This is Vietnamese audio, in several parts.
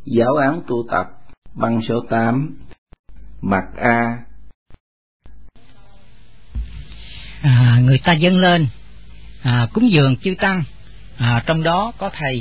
Giáo án tu tập băng số 8. Mặt A. Người ta dâng lên cúng dường chư tăng, trong đó có thầy.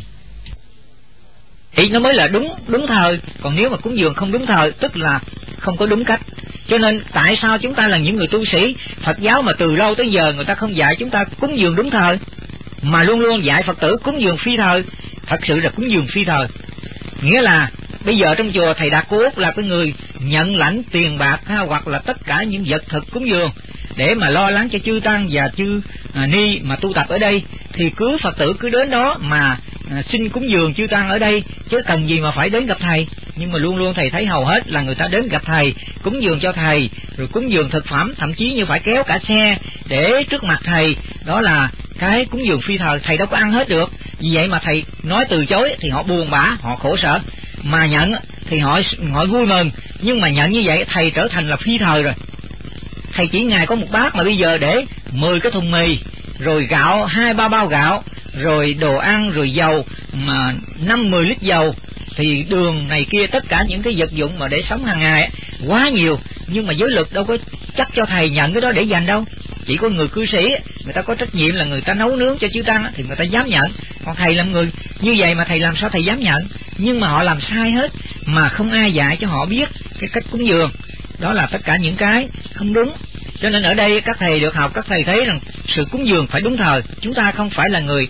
Ý nó mới là đúng thời, còn nếu mà cúng dường không đúng thời tức là không có đúng cách. Cho nên tại sao chúng ta là những người tu sĩ Phật giáo mà từ lâu tới giờ người ta không dạy chúng ta cúng dường đúng thời, mà luôn luôn dạy Phật tử cúng dường phi thời? Thật sự là cúng dường phi thời, nghĩa là bây giờ trong chùa thầy Đạt Cô Úc là cái người nhận lãnh tiền bạc hoặc là tất cả những vật thực cúng dường để mà lo lắng cho chư tăng và chư ni mà tu tập ở đây, thì cứ Phật tử cứ đến đó mà xin cúng dường chư tăng ở đây, chứ cần gì mà phải đến gặp thầy. Nhưng mà luôn luôn thầy thấy hầu hết là người ta đến gặp thầy, cúng dường cho thầy, rồi cúng dường thực phẩm, thậm chí như phải kéo cả xe để trước mặt thầy. Đó là cái cúng dường phi thời, thầy đâu có ăn hết được. Vì vậy mà thầy nói từ chối thì họ buồn bã, họ khổ sở, mà nhận thì họ vui mừng. Nhưng mà nhận như vậy thầy trở thành là phi thời rồi. Thầy chỉ ngày có một bát mà bây giờ để 10 cái thùng mì, rồi gạo 2-3 bao gạo, rồi đồ ăn, rồi dầu mà 5-10 lít dầu, thì đường này kia, tất cả những cái vật dụng mà để sống hàng ngày quá nhiều. Nhưng mà giới luật đâu có chắc cho thầy nhận cái đó để dành đâu. Chỉ có người cư sĩ người ta có trách nhiệm là người ta nấu nướng cho chư tăng thì người ta dám nhận. Còn thầy làm người như vậy mà thầy làm sao thầy dám nhận? Nhưng mà họ làm sai hết, mà không ai dạy cho họ biết cái cách cúng dường. Đó là tất cả những cái không đúng. Cho nên ở đây các thầy được học, các thầy thấy rằng sự cúng dường phải đúng thời. Chúng ta không phải là người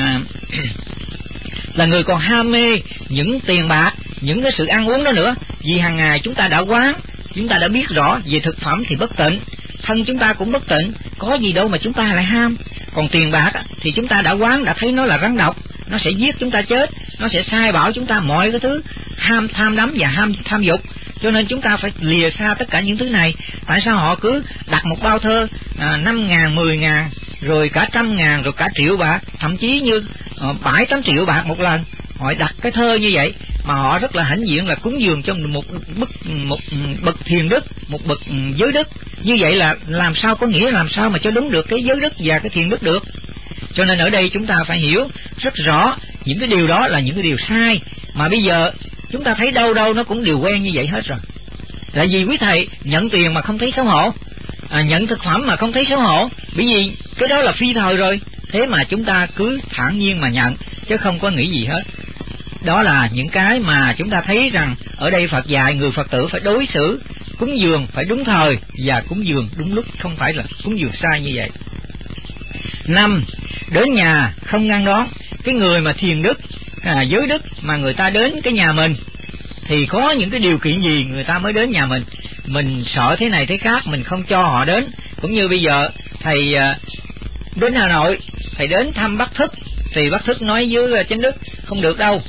là người còn ham mê những tiền bạc, những cái sự ăn uống đó nữa. Vì hàng ngày chúng ta đã quán, chúng ta đã biết rõ về thực phẩm thì bất tịnh, thân chúng ta cũng bất tịnh, có gì đâu mà chúng ta lại ham. Còn tiền bạc thì chúng ta đã quán, đã thấy nó là rắn độc, nó sẽ giết chúng ta chết, nó sẽ sai bảo chúng ta mọi cái thứ tham đắm và tham dục. Cho nên chúng ta phải lìa xa tất cả những thứ này. Tại sao họ cứ đặt một bao thơ 5.000, 10.000, rồi cả 100.000, rồi cả triệu bạc, thậm chí như 7-8 triệu bạc một lần. Họ đặt cái thơ như vậy mà họ rất là hãnh diện là cúng dường cho một bậc thiền đức, một bậc giới đức. Như vậy là làm sao có nghĩa, làm sao mà cho đúng được cái giới đức và cái thiền đức được. Cho nên ở đây chúng ta phải hiểu rất rõ những cái điều đó là những cái điều sai, mà bây giờ chúng ta thấy đâu nó cũng đều quen như vậy hết rồi. Tại vì quý thầy nhận tiền mà không thấy xấu hổ, nhận thực phẩm mà không thấy xấu hổ, bởi vì cái đó là phi thời rồi. Thế mà chúng ta cứ thản nhiên mà nhận, chứ không có nghĩ gì hết. Đó là những cái mà chúng ta thấy rằng ở đây Phật dạy người Phật tử phải đối xử cúng dường phải đúng thời và cúng dường đúng lúc, không phải là cúng dường sai như vậy. 5. Đến nhà không ngăn đón. Cái người mà thiền đức, giới đức mà người ta đến cái nhà mình thì có những cái điều kiện gì người ta mới đến nhà mình. Mình sợ thế này thế khác, mình không cho họ đến. Cũng như bây giờ thầy đến Hà Nội, thầy đến thăm Bác Thức, thì Bác Thức nói với Chánh Đức không được đâu,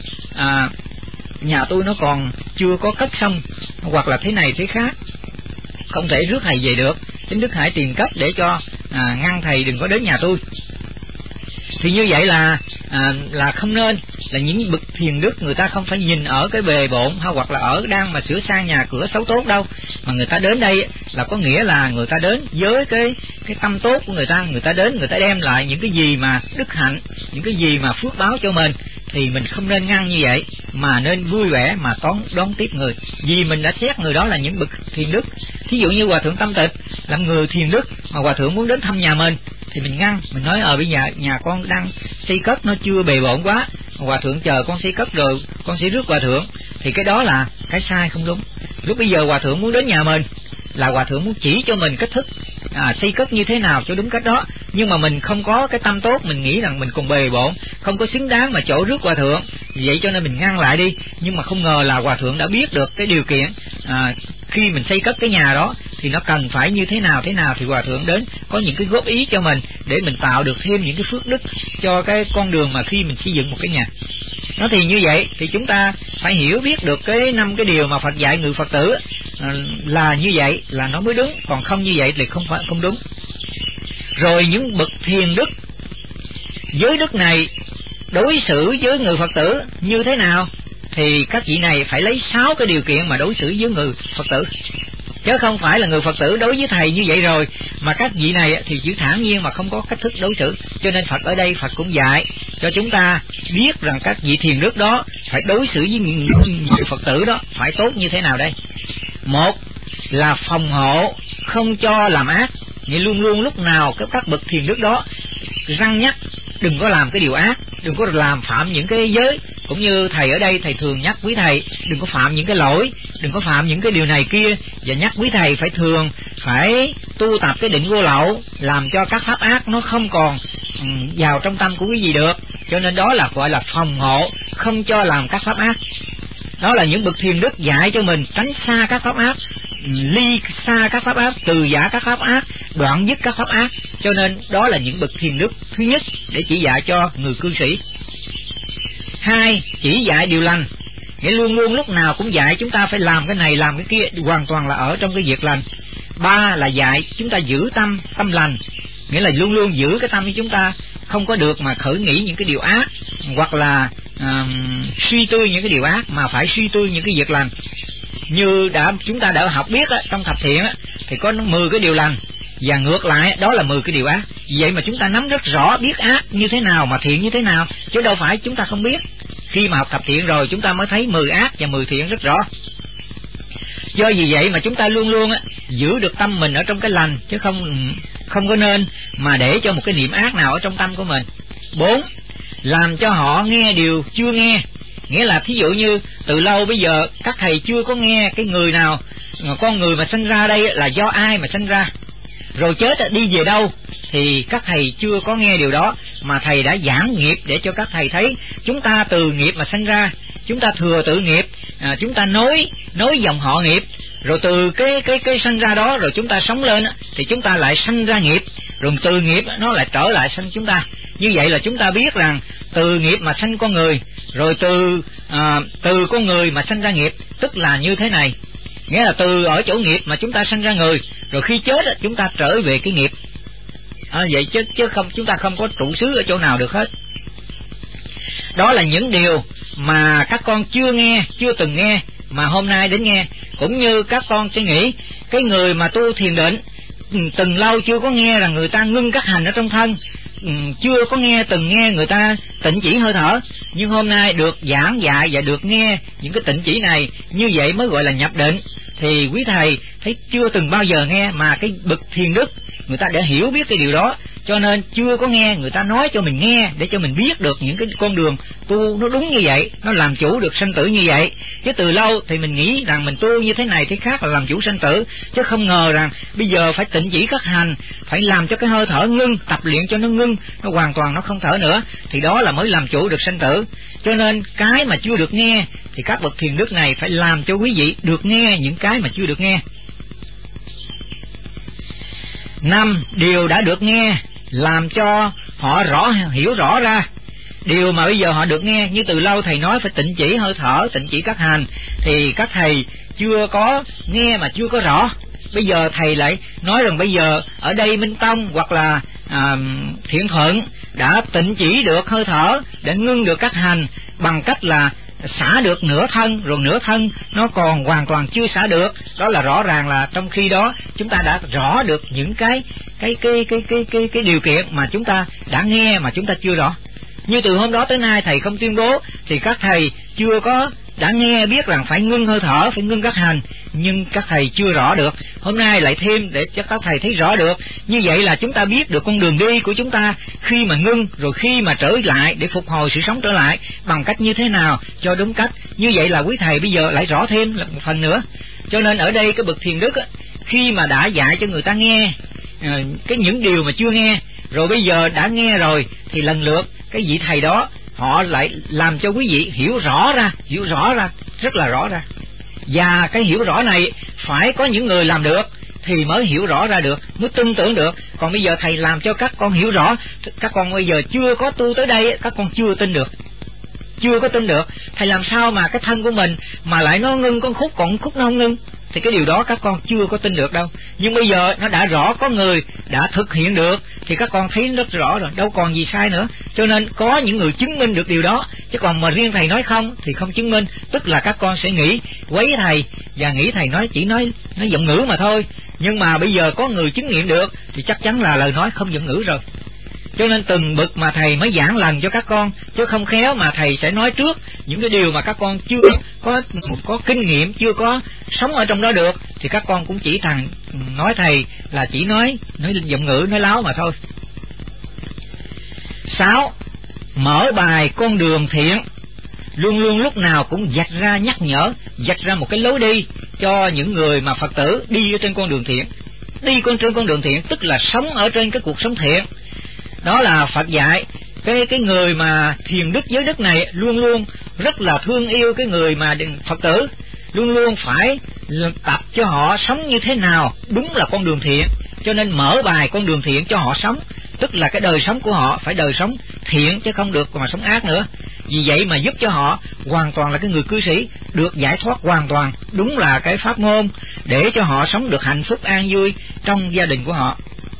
nhà tôi nó còn chưa có cất xong, hoặc là thế này thế khác, không thể rước thầy về được. Chánh Đức hãy tìm cách để cho ngăn thầy đừng có đến nhà tôi. Thì như vậy là không nên. Là những bậc thiền đức người ta không phải nhìn ở cái bề bộn hoặc là ở đang mà sửa sang nhà cửa xấu tốt đâu, mà người ta đến đây là có nghĩa là người ta đến với cái tâm tốt của người ta. Người ta đến, người ta đem lại những cái gì mà đức hạnh, những cái gì mà phước báo cho mình, thì mình không nên ngăn như vậy, mà nên vui vẻ mà đón tiếp người. Vì mình đã xét người đó là những bậc thiền đức. Thí dụ như Hòa Thượng Tâm Tịch làm người thiền đức mà Hòa Thượng muốn đến thăm nhà mình thì mình ngăn, mình nói bây giờ nhà con đang xây cất, nó chưa bề bộn quá, Hòa Thượng chờ con xây cất rồi con sẽ rước Hòa Thượng. Thì cái đó là cái sai, không đúng. Lúc bây giờ Hòa Thượng muốn đến nhà mình là Hòa Thượng muốn chỉ cho mình cách thức xây cất như thế nào cho đúng cách đó. Nhưng mà mình không có cái tâm tốt, mình nghĩ rằng mình còn bề bộn, không có xứng đáng mà chỗ rước Hòa Thượng, vậy cho nên mình ngăn lại đi. Nhưng mà không ngờ là Hòa Thượng đã biết được cái điều kiện khi mình xây cất cái nhà đó thì nó cần phải như thế nào thì Hòa Thượng đến có những cái góp ý cho mình để mình tạo được thêm những cái phước đức cho cái con đường mà khi mình xây dựng một cái nhà. Nó thì như vậy thì chúng ta phải hiểu biết được cái 5 cái điều mà Phật dạy người Phật tử là như vậy là nó mới đúng, còn không như vậy thì không đúng. Rồi những bậc thiền đức, giới đức này đối xử với người Phật tử như thế nào thì các vị này phải lấy 6 cái điều kiện mà đối xử với người Phật tử, chứ không phải là người Phật tử đối với thầy như vậy rồi mà các vị này thì chỉ thản nhiên mà không có cách thức đối xử. Cho nên Phật ở đây Phật cũng dạy cho chúng ta biết rằng các vị thiền đức đó phải đối xử với người Phật tử đó phải tốt như thế nào đây? Một là phòng hộ, không cho làm ác, nghĩa luôn luôn lúc nào các bậc thiền đức đó răn nhắc đừng có làm cái điều ác, đừng có làm phạm những cái giới, cũng như thầy ở đây thầy thường nhắc quý thầy đừng có phạm những cái lỗi, đừng có phạm những cái điều này kia, và nhắc quý thầy phải tu tập cái định vô lậu, làm cho các pháp ác nó không còn vào trong tâm của quý vị được. Cho nên đó là gọi là phòng hộ, không cho làm các pháp ác. Đó là những bậc thiền đức dạy cho mình tránh xa các pháp ác, ly xa các pháp ác, từ giả các pháp ác, đoạn dứt các pháp ác. Cho nên đó là những bậc thiền đức thứ nhất để chỉ dạy cho người cư sĩ. Hai, chỉ dạy điều lành, nghĩa luôn luôn lúc nào cũng dạy chúng ta phải làm cái này làm cái kia, hoàn toàn là ở trong cái việc lành. Ba là dạy chúng ta giữ tâm lành, nghĩa là luôn luôn giữ cái tâm của chúng ta không có được mà khởi nghĩ những cái điều ác, hoặc là suy tư những cái điều ác, mà phải suy tư những cái việc lành. Như chúng ta đã học biết trong thập thiện thì có 10 cái điều lành, và ngược lại đó là 10 cái điều ác. Vậy mà chúng ta nắm rất rõ biết ác như thế nào mà thiện như thế nào, chứ đâu phải chúng ta không biết. Khi mà học thập thiện rồi chúng ta mới thấy 10 ác và 10 thiện rất rõ. Do vì vậy mà chúng ta luôn luôn giữ được tâm mình ở trong cái lành, chứ không có nên mà để cho một cái niệm ác nào ở trong tâm của mình. 4. Làm cho họ nghe điều chưa nghe, nghĩa là thí dụ như từ lâu bây giờ các thầy chưa có nghe cái người nào, con người mà sinh ra đây là do ai mà sinh ra, rồi chết đi về đâu, thì các thầy chưa có nghe điều đó, mà thầy đã giảng nghiệp để cho các thầy thấy chúng ta từ nghiệp mà sinh ra, chúng ta thừa tự nghiệp, chúng ta nối dòng họ nghiệp, rồi từ cái sinh ra đó rồi chúng ta sống lên thì chúng ta lại sanh ra nghiệp, rồi từ nghiệp nó lại trở lại sanh chúng ta. Như vậy là chúng ta biết rằng từ nghiệp mà sanh con người, rồi từ con người mà sanh ra nghiệp, tức là như thế này, nghĩa là từ ở chỗ nghiệp mà chúng ta sanh ra người, rồi khi chết chúng ta trở về cái nghiệp. Vậy chứ không, chúng ta không có trụ xứ ở chỗ nào được hết. Đó là những điều mà các con chưa từng nghe, mà hôm nay đến nghe. Cũng như các con sẽ nghĩ cái người mà tu thiền định từng lâu chưa có nghe rằng người ta ngưng các hành ở trong thân, chưa có từng nghe người ta tịnh chỉ hơi thở, nhưng hôm nay được giảng dạy và được nghe những cái tịnh chỉ này, như vậy mới gọi là nhập định. Thì quý thầy thấy chưa từng bao giờ nghe, mà cái bậc thiền đức người ta đã hiểu biết cái điều đó, cho nên chưa có nghe người ta nói cho mình nghe, để cho mình biết được những cái con đường tu nó đúng như vậy, nó làm chủ được sanh tử như vậy. Chứ từ lâu thì mình nghĩ rằng mình tu như thế này thế khác là làm chủ sanh tử, chứ không ngờ rằng bây giờ phải tịnh chỉ các hành, phải làm cho cái hơi thở ngưng, tập luyện cho nó ngưng, nó hoàn toàn nó không thở nữa, thì đó là mới làm chủ được sanh tử. Cho nên cái mà chưa được nghe thì các bậc thiền đức này phải làm cho quý vị được nghe những cái mà chưa được nghe. 5. Điều đã được nghe làm cho họ hiểu rõ ra điều mà bây giờ họ được nghe. Như từ lâu thầy nói phải tịnh chỉ hơi thở, tịnh chỉ các hành, thì các thầy chưa có nghe mà chưa có rõ. Bây giờ thầy lại nói rằng bây giờ ở đây Minh Tông hoặc là Thiện Thuận đã tịnh chỉ được hơi thở để ngưng được các hành bằng cách là xả được nửa thân, rồi nửa thân nó còn hoàn toàn chưa xả được. Đó là rõ ràng là trong khi đó chúng ta đã rõ được những cái điều kiện mà chúng ta đã nghe mà chúng ta chưa rõ. Như từ hôm đó tới nay thầy không tuyên bố thì các thầy chưa có đã nghe biết rằng phải ngưng hơi thở, phải ngưng các hành, nhưng các thầy chưa rõ được. Hôm nay lại thêm để cho các thầy thấy rõ được. Như vậy là chúng ta biết được con đường đi của chúng ta khi mà ngưng, rồi khi mà trở lại để phục hồi sự sống trở lại bằng cách như thế nào cho đúng cách. Như vậy là quý thầy bây giờ lại rõ thêm một phần nữa. Cho nên ở đây cái bậc thiền đức khi mà đã dạy cho người ta nghe những điều mà chưa nghe, rồi bây giờ đã nghe rồi, thì lần lượt cái vị thầy đó họ lại làm cho quý vị hiểu rõ ra, rất là rõ ra. Và cái hiểu rõ này phải có những người làm được thì mới hiểu rõ ra được, mới tin tưởng được. Còn bây giờ thầy làm cho các con hiểu rõ, các con bây giờ chưa có tu tới đây, các con chưa tin được. Thầy làm sao mà cái thân của mình mà lại nó ngưng con khúc, còn khúc nó không ngưng, thì cái điều đó các con chưa có tin được đâu. Nhưng bây giờ nó đã rõ, có người đã thực hiện được thì các con thấy rất rõ rồi, đâu còn gì sai nữa. Cho nên có những người chứng minh được điều đó, chứ còn mà riêng thầy nói không thì không chứng minh. Tức là các con sẽ nghĩ quấy thầy và nghĩ thầy chỉ nói giọng ngữ mà thôi. Nhưng mà bây giờ có người chứng nghiệm được thì chắc chắn là lời nói không giọng ngữ rồi. Cho nên từng bậc mà thầy mới giảng lần cho các con, chứ không khéo mà thầy sẽ nói trước những cái điều mà các con chưa có kinh nghiệm, chưa có sống ở trong đó được, thì các con cũng chỉ nói thầy là chỉ nói giọng ngữ, nói láo mà thôi. 6. Mở bài con đường thiện, luôn luôn lúc nào cũng vạch ra nhắc nhở, vạch ra một cái lối đi cho những người mà Phật tử đi ở trên con đường thiện. Đi trên con đường thiện tức là sống ở trên cái cuộc sống thiện. Đó là Phật dạy cái người mà thiền đức giới đức này luôn luôn rất là thương yêu cái người mà Phật tử, luôn luôn phải tập cho họ sống như thế nào đúng là con đường thiện. Cho nên mở bài con đường thiện cho họ sống, tức là cái đời sống của họ phải đời sống thiện chứ không được mà sống ác nữa. Vì vậy mà giúp cho họ hoàn toàn là cái người cư sĩ được giải thoát hoàn toàn, đúng là cái pháp môn để cho họ sống được hạnh phúc an vui trong gia đình của họ.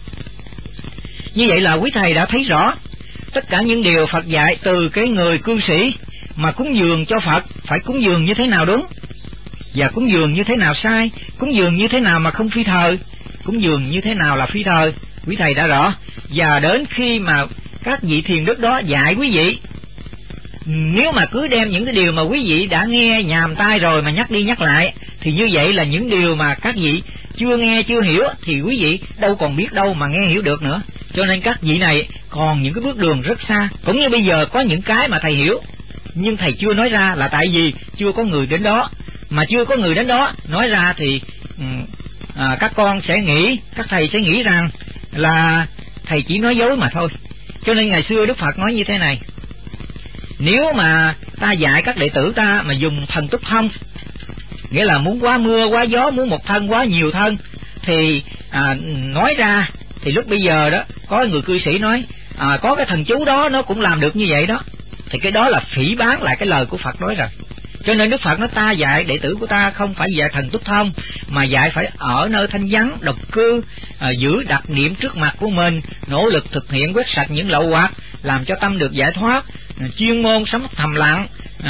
Như vậy là quý thầy đã thấy rõ tất cả những điều Phật dạy từ cái người cư sĩ mà cúng dường cho Phật phải cúng dường như thế nào đúng, và cúng dường như thế nào sai, cúng dường như thế nào mà không phi thời, cúng dường như thế nào là phi thời, quý thầy đã rõ. Và đến khi mà các vị thiền đức đó dạy quý vị, nếu mà cứ đem những cái điều mà quý vị đã nghe nhàm tai rồi mà nhắc đi nhắc lại, thì như vậy là những điều mà các vị chưa nghe chưa hiểu thì quý vị đâu còn biết đâu mà nghe hiểu được nữa. Cho nên các vị này còn những cái bước đường rất xa. Cũng như bây giờ có những cái mà thầy hiểu nhưng thầy chưa nói ra là tại vì chưa có người đến đó. Mà chưa có người đến đó nói ra thì các thầy sẽ nghĩ rằng là thầy chỉ nói dối mà thôi. Cho nên ngày xưa Đức Phật nói như thế này: nếu mà ta dạy các đệ tử ta mà dùng thần túc thông, nghĩa là muốn quá mưa quá gió, muốn một thân quá nhiều thân, thì nói ra thì lúc bây giờ đó có người cư sĩ nói có cái thần chú đó nó cũng làm được như vậy đó, thì cái đó là phỉ báng lại cái lời của Phật nói rồi. Cho nên Đức Phật nói ta dạy đệ tử của ta không phải dạy thần túc thông, mà dạy phải ở nơi thanh vắng độc cư, giữ đặc niệm trước mặt của mình, nỗ lực thực hiện quét sạch những lậu hoặc, làm cho tâm được giải thoát, chuyên môn sống thầm lặng,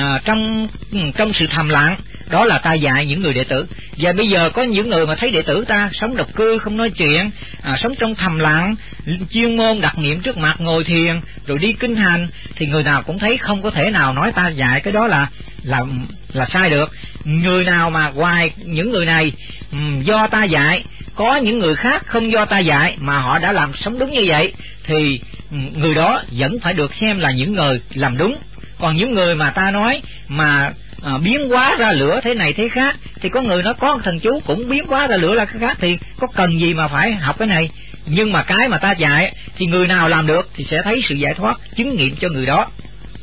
trong sự thầm lặng. Đó là ta dạy những người đệ tử. Và bây giờ có những người mà thấy đệ tử ta sống độc cư, không nói chuyện, sống trong thầm lặng, chuyên môn đặc niệm trước mặt, ngồi thiền rồi đi kinh hành, thì người nào cũng thấy không có thể nào nói ta dạy cái đó là sai được. Người nào mà ngoài những người này do ta dạy, có những người khác không do ta dạy mà họ đã làm sống đúng như vậy, thì người đó vẫn phải được xem là những người làm đúng. Còn những người mà ta nói mà biến hóa ra lửa thế này thế khác, thì có người nó có thần chú cũng biến hóa ra lửa là cái khác, thì có cần gì mà phải học cái này. Nhưng mà cái mà ta dạy thì người nào làm được thì sẽ thấy sự giải thoát, chứng nghiệm cho người đó.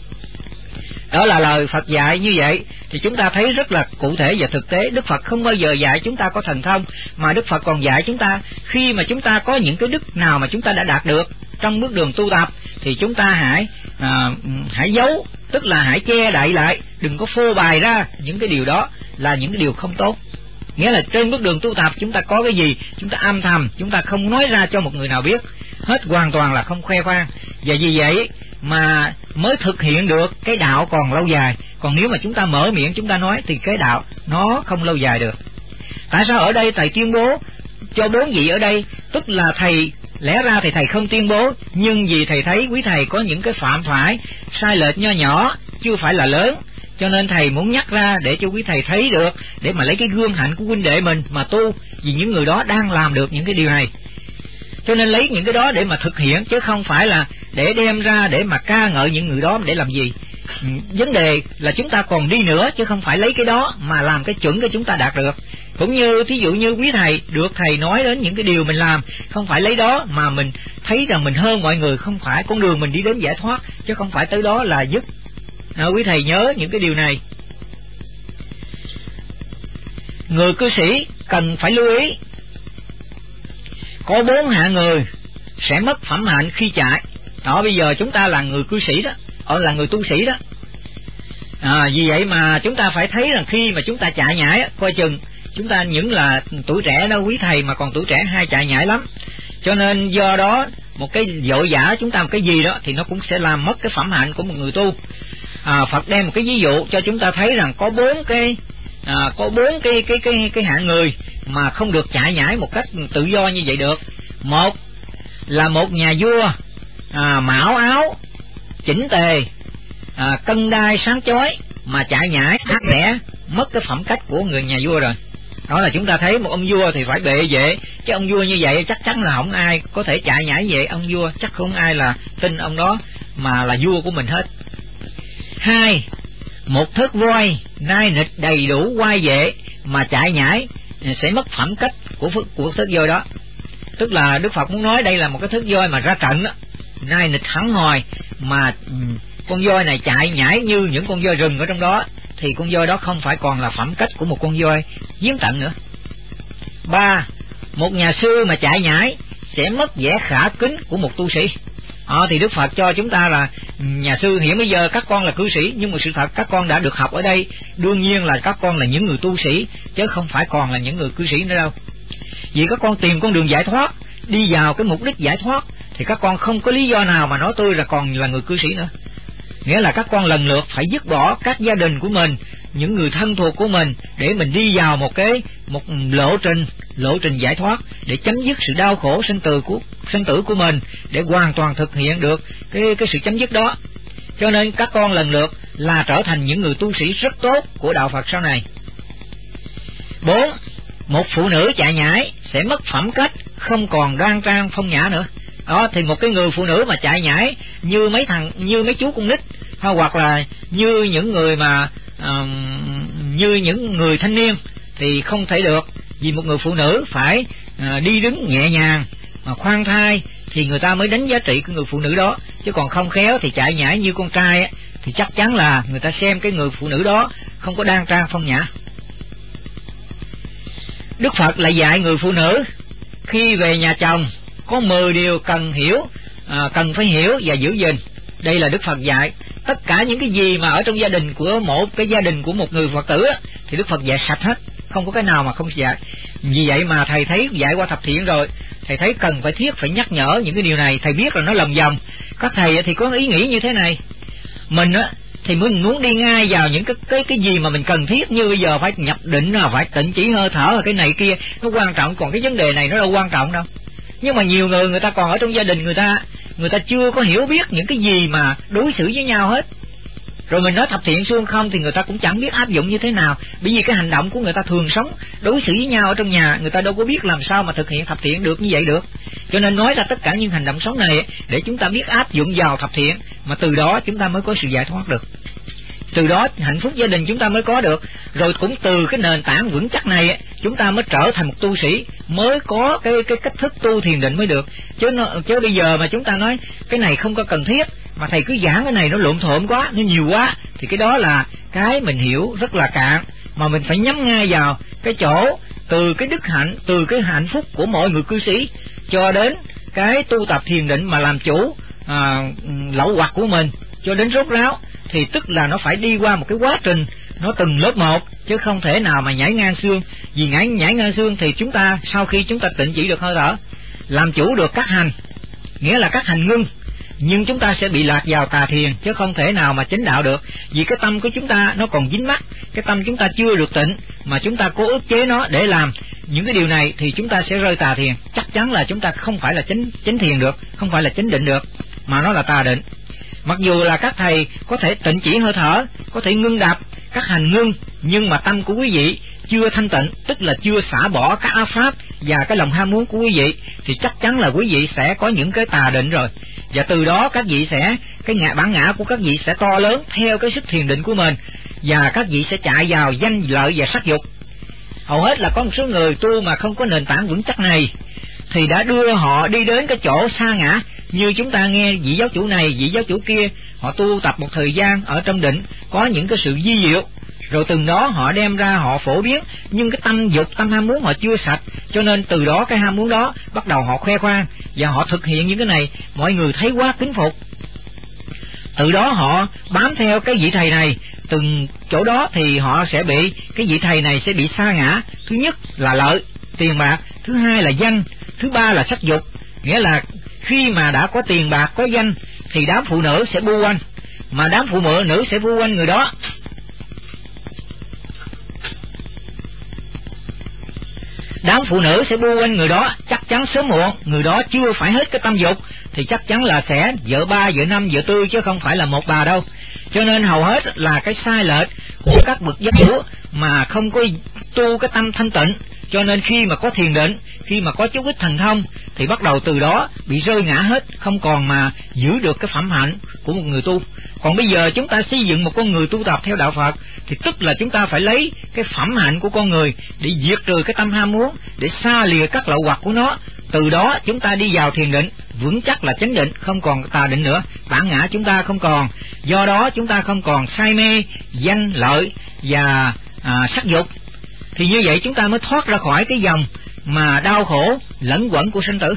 Đó là lời Phật dạy như vậy. Thì chúng ta thấy rất là cụ thể và thực tế. Đức Phật không bao giờ dạy chúng ta có thần thông, mà Đức Phật còn dạy chúng ta khi mà chúng ta có những cái đức nào mà chúng ta đã đạt được trong bước đường tu tập, thì chúng ta hãy giấu, tức là hãy che đậy lại, đừng có phô bày ra những cái điều đó là những cái điều không tốt. Nghĩa là trên bước đường tu tập chúng ta có cái gì, chúng ta âm thầm, chúng ta không nói ra cho một người nào biết hết, hoàn toàn là không khoe khoang. Và vì vậy mà mới thực hiện được cái đạo còn lâu dài. Còn nếu mà chúng ta mở miệng chúng ta nói thì cái đạo nó không lâu dài được. Tại sao ở đây thầy tuyên bố cho 4 vị ở đây? Tức là thầy lẽ ra thì thầy không tuyên bố, nhưng vì thầy thấy quý thầy có những cái phạm phải sai lệch nho nhỏ, chưa phải là lớn, cho nên thầy muốn nhắc ra để cho quý thầy thấy được, để mà lấy cái gương hạnh của huynh đệ mình mà tu. Vì những người đó đang làm được những cái điều này, cho nên lấy những cái đó để mà thực hiện, chứ không phải là để đem ra để mà ca ngợi những người đó để làm gì. Vấn đề là chúng ta còn đi nữa, chứ không phải lấy cái đó mà làm cái chuẩn để chúng ta đạt được. Cũng như thí dụ như quý thầy được thầy nói đến những cái điều mình làm, không phải lấy đó mà mình thấy rằng mình hơn mọi người, không phải con đường mình đi đến giải thoát, chứ không phải tới đó là giúp. Quý thầy nhớ những cái điều này. Người cư sĩ cần phải lưu ý, có 4 hạng người sẽ mất phẩm hạnh khi chạy. Đó, bây giờ chúng ta là người cư sĩ đó, là người tu sĩ đó. Vì vậy mà chúng ta phải thấy rằng khi mà chúng ta chạy nhảy, coi chừng chúng ta những là tuổi trẻ đó, quý thầy mà còn tuổi trẻ hay chạy nhảy lắm. Cho nên do đó một cái vội vã chúng ta một cái gì đó thì nó cũng sẽ làm mất cái phẩm hạnh của một người tu. Phật đem một cái ví dụ cho chúng ta thấy rằng có 4 cái hạng người mà không được chạy nhảy một cách tự do như vậy được. Một là một nhà vua mão áo chỉnh tề, cân đai sáng chói, mà chạy nhảy ác lẽ mất cái phẩm cách của người nhà vua rồi. Đó là chúng ta thấy một ông vua thì phải bệ vệ, cái ông vua như vậy chắc chắn là không ai có thể chạy nhảy về ông vua, chắc không ai là tin ông đó mà là vua của mình hết. 2. Một thớt voi nai nịch đầy đủ oai vệ mà chạy nhảy sẽ mất phẩm cách của thớt voi đó. Tức là Đức Phật muốn nói đây là một cái thớt voi mà ra trận đó, nai nịch hẳn hòi, mà con voi này chạy nhảy như những con voi rừng ở trong đó, thì con voi đó không phải còn là phẩm cách của một con voi giếng tận nữa. 3. Một nhà sư mà chạy nhảy sẽ mất vẻ khả kính của một tu sĩ. Thì Đức Phật cho chúng ta là nhà sư, hiện bây giờ các con là cư sĩ, nhưng mà sự thật các con đã được học ở đây, đương nhiên là các con là những người tu sĩ, chứ không phải còn là những người cư sĩ nữa đâu. Vì các con tìm con đường giải thoát, đi vào cái mục đích giải thoát, thì các con không có lý do nào mà nói tôi là còn là người cư sĩ nữa. Nghĩa là các con lần lượt phải dứt bỏ các gia đình của mình, những người thân thuộc của mình, để mình đi vào một lộ trình giải thoát, để chấm dứt sự đau khổ sinh tử của mình, để hoàn toàn thực hiện được cái sự chấm dứt đó. Cho nên các con lần lượt là trở thành những người tu sĩ rất tốt của đạo Phật sau này. 4. Một phụ nữ chạy nhảy sẽ mất phẩm cách, không còn đoan trang phong nhã nữa. Thì một cái người phụ nữ mà chạy nhảy như mấy chú con nít, hoặc là như những người mà như những người thanh niên thì không thể được. Vì một người phụ nữ phải đi đứng nhẹ nhàng, khoan thai thì người ta mới đánh giá trị cái người phụ nữ đó, chứ còn không khéo thì chạy nhảy như con trai ấy, thì chắc chắn là người ta xem cái người phụ nữ đó không có đoan trang phong nhã. Đức Phật lại dạy người phụ nữ khi về nhà chồng có 10 điều cần phải hiểu và giữ gìn. Đây là Đức Phật dạy. Tất cả những cái gì mà ở trong gia đình của một người Phật tử thì Đức Phật dạy sạch hết, không có cái nào mà không dạy. Vì vậy mà thầy thấy dạy qua thập thiện rồi, thầy thấy cần phải nhắc nhở những cái điều này. Thầy biết là nó lầm vòng. Các thầy thì có ý nghĩ như thế này: mình thì mình muốn đi ngay vào những cái gì mà mình cần thiết, như bây giờ phải nhập định, phải tịnh chỉ hơi thở, cái này kia nó quan trọng, còn cái vấn đề này nó đâu quan trọng đâu. Nhưng mà nhiều người ta còn ở trong gia đình người ta chưa có hiểu biết những cái gì mà đối xử với nhau hết. Rồi mình nói thập thiện xuông không thì người ta cũng chẳng biết áp dụng như thế nào, bởi vì cái hành động của người ta thường sống đối xử với nhau ở trong nhà, người ta đâu có biết làm sao mà thực hiện thập thiện được như vậy được. Cho nên nói ra tất cả những hành động sống này để chúng ta biết áp dụng vào thập thiện, mà từ đó chúng ta mới có sự giải thoát được. Từ đó hạnh phúc gia đình chúng ta mới có được. Rồi cũng từ cái nền tảng vững chắc này chúng ta mới trở thành một tu sĩ, mới có cái cách thức tu thiền định mới được. Chứ bây giờ mà chúng ta nói cái này không có cần thiết, mà thầy cứ giảng cái này nó lộn xộn quá, nó nhiều quá, thì cái đó là cái mình hiểu rất là cạn. Mà mình phải nhắm ngay vào cái chỗ từ cái đức hạnh, từ cái hạnh phúc của mọi người cư sĩ cho đến cái tu tập thiền định mà làm chủ lậu hoặc của mình cho đến rốt ráo, thì tức là nó phải đi qua một cái quá trình nó từng lớp một, chứ không thể nào mà nhảy ngang xương. Vì nhảy ngang xương thì chúng ta sau khi chúng ta tịnh chỉ được hơi thở, làm chủ được các hành, nghĩa là các hành ngưng, nhưng chúng ta sẽ bị lạc vào tà thiền, chứ không thể nào mà chánh đạo được. Vì cái tâm của chúng ta nó còn dính mắc, cái tâm chúng ta chưa được tịnh, mà chúng ta cố ức chế nó để làm những cái điều này thì chúng ta sẽ rơi tà thiền. Chắc chắn là chúng ta không phải là chánh thiền được, không phải là chánh định được, mà nó là tà định. Mặc dù là các thầy có thể tịnh chỉ hơi thở, có thể ngưng đạp các hành ngưng, nhưng mà tâm của quý vị chưa thanh tịnh, tức là chưa xả bỏ các ác pháp và cái lòng ham muốn của quý vị, thì chắc chắn là quý vị sẽ có những cái tà định rồi. Và từ đó các vị sẽ, bản ngã của các vị sẽ to lớn theo cái sức thiền định của mình, và các vị sẽ chạy vào danh lợi và sắc dục. Hầu hết là có một số người tu mà không có nền tảng vững chắc này thì đã đưa họ đi đến cái chỗ sa ngã. Như chúng ta nghe vị giáo chủ này, vị giáo chủ kia, họ tu tập một thời gian ở trong định, có những cái sự vi diệu, rồi từng đó họ đem ra họ phổ biến, nhưng cái tâm dục, tâm ham muốn họ chưa sạch, cho nên từ đó cái ham muốn đó bắt đầu họ khoe khoang và họ thực hiện những cái này, mọi người thấy quá kính phục. Từ đó họ bám theo cái vị thầy này, từng chỗ đó thì họ sẽ bị, cái vị thầy này sẽ bị sa ngã. Thứ nhất là lợi, tiền bạc, thứ hai là danh, thứ ba là sắc dục. Nghĩa là khi mà đã có tiền bạc, có danh thì đám phụ nữ sẽ bu quanh, mà đám phụ nữ sẽ bu quanh người đó. Đám phụ nữ sẽ bu quanh người đó, chắc chắn sớm muộn người đó chưa phải hết cái tâm dục thì chắc chắn là sẽ vợ 3, vợ 5, vợ 4, chứ không phải là một bà đâu. Cho Cho nên hầu hết là cái sai lệch của các bậc giáo chủ mà không có tu cái tâm thanh tịnh. Cho nên khi mà có thiền định, khi mà có chút ít thần thông thì bắt đầu từ đó bị rơi ngã hết, không còn mà giữ được cái phẩm hạnh của một người tu. Còn bây giờ chúng ta xây dựng một con người tu tập theo đạo Phật thì tức là chúng ta phải lấy cái phẩm hạnh của con người để diệt trừ cái tâm ham muốn, để xa lìa các lậu hoặc của nó. Từ đó chúng ta đi vào thiền định, vững chắc là chánh định, không còn tà định nữa, bản ngã chúng ta không còn. Do đó chúng ta không còn say mê danh lợi và sắc dục. Thì như vậy chúng ta mới thoát ra khỏi cái dòng mà đau khổ lẫn quẩn của sinh tử.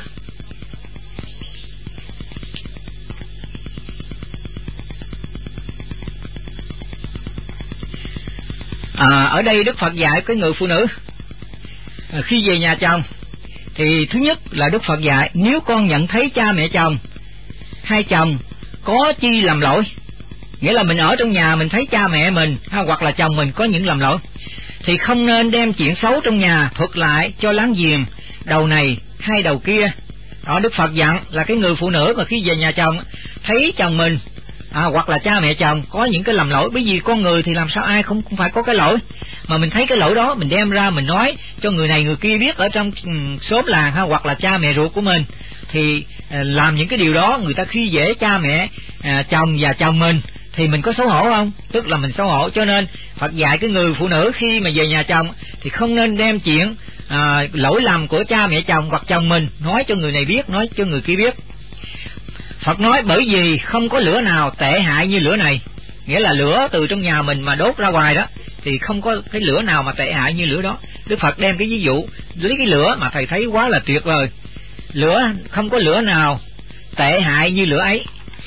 Ở đây Đức Phật dạy cái người phụ nữ khi về nhà chồng thì thứ nhất là Đức Phật dạy nếu con nhận thấy cha mẹ chồng, hai chồng có chi lầm lỗi, nghĩa là mình ở trong nhà mình thấy cha mẹ mình hoặc là chồng mình có những lầm lỗi, thì không nên đem chuyện xấu trong nhà thuật lại cho láng giềng đầu này hay đầu kia. Đó, Đức Phật dặn là cái người phụ nữ mà khi về nhà chồng thấy chồng mình hoặc là cha mẹ chồng có những cái lầm lỗi, bởi vì con người thì làm sao ai không phải có cái lỗi, mà mình thấy cái lỗi đó mình đem ra mình nói cho người này người kia biết ở trong xóm làng hoặc là cha mẹ ruột của mình, thì làm những cái điều đó người ta khi dễ cha mẹ chồng và chồng mình thì mình có xấu hổ không? Tức là mình xấu hổ. Cho nên Phật dạy cái người phụ nữ khi mà về nhà chồng thì không nên đem chuyện lỗi lầm của cha mẹ chồng hoặc chồng mình nói cho người này biết, nói cho người kia biết. Phật nói bởi vì không có lửa nào tệ hại như lửa này, nghĩa là lửa từ trong nhà mình mà đốt ra ngoài đó thì không có cái lửa nào mà tệ hại như lửa đó. Đức Phật đem cái ví dụ lấy cái lửa mà thầy thấy quá là tuyệt vời. Lửa không có lửa nào tệ hại như lửa ấy.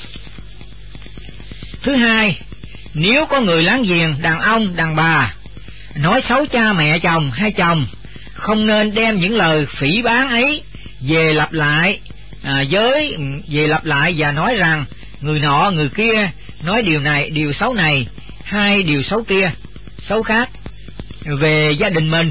Thứ hai, nếu có người láng giềng đàn ông đàn bà nói xấu cha mẹ chồng hay chồng, không nên đem những lời phỉ báng ấy về lặp lại về lặp lại và nói rằng người nọ người kia nói điều này, điều xấu này hay điều xấu kia, xấu khác về gia đình mình.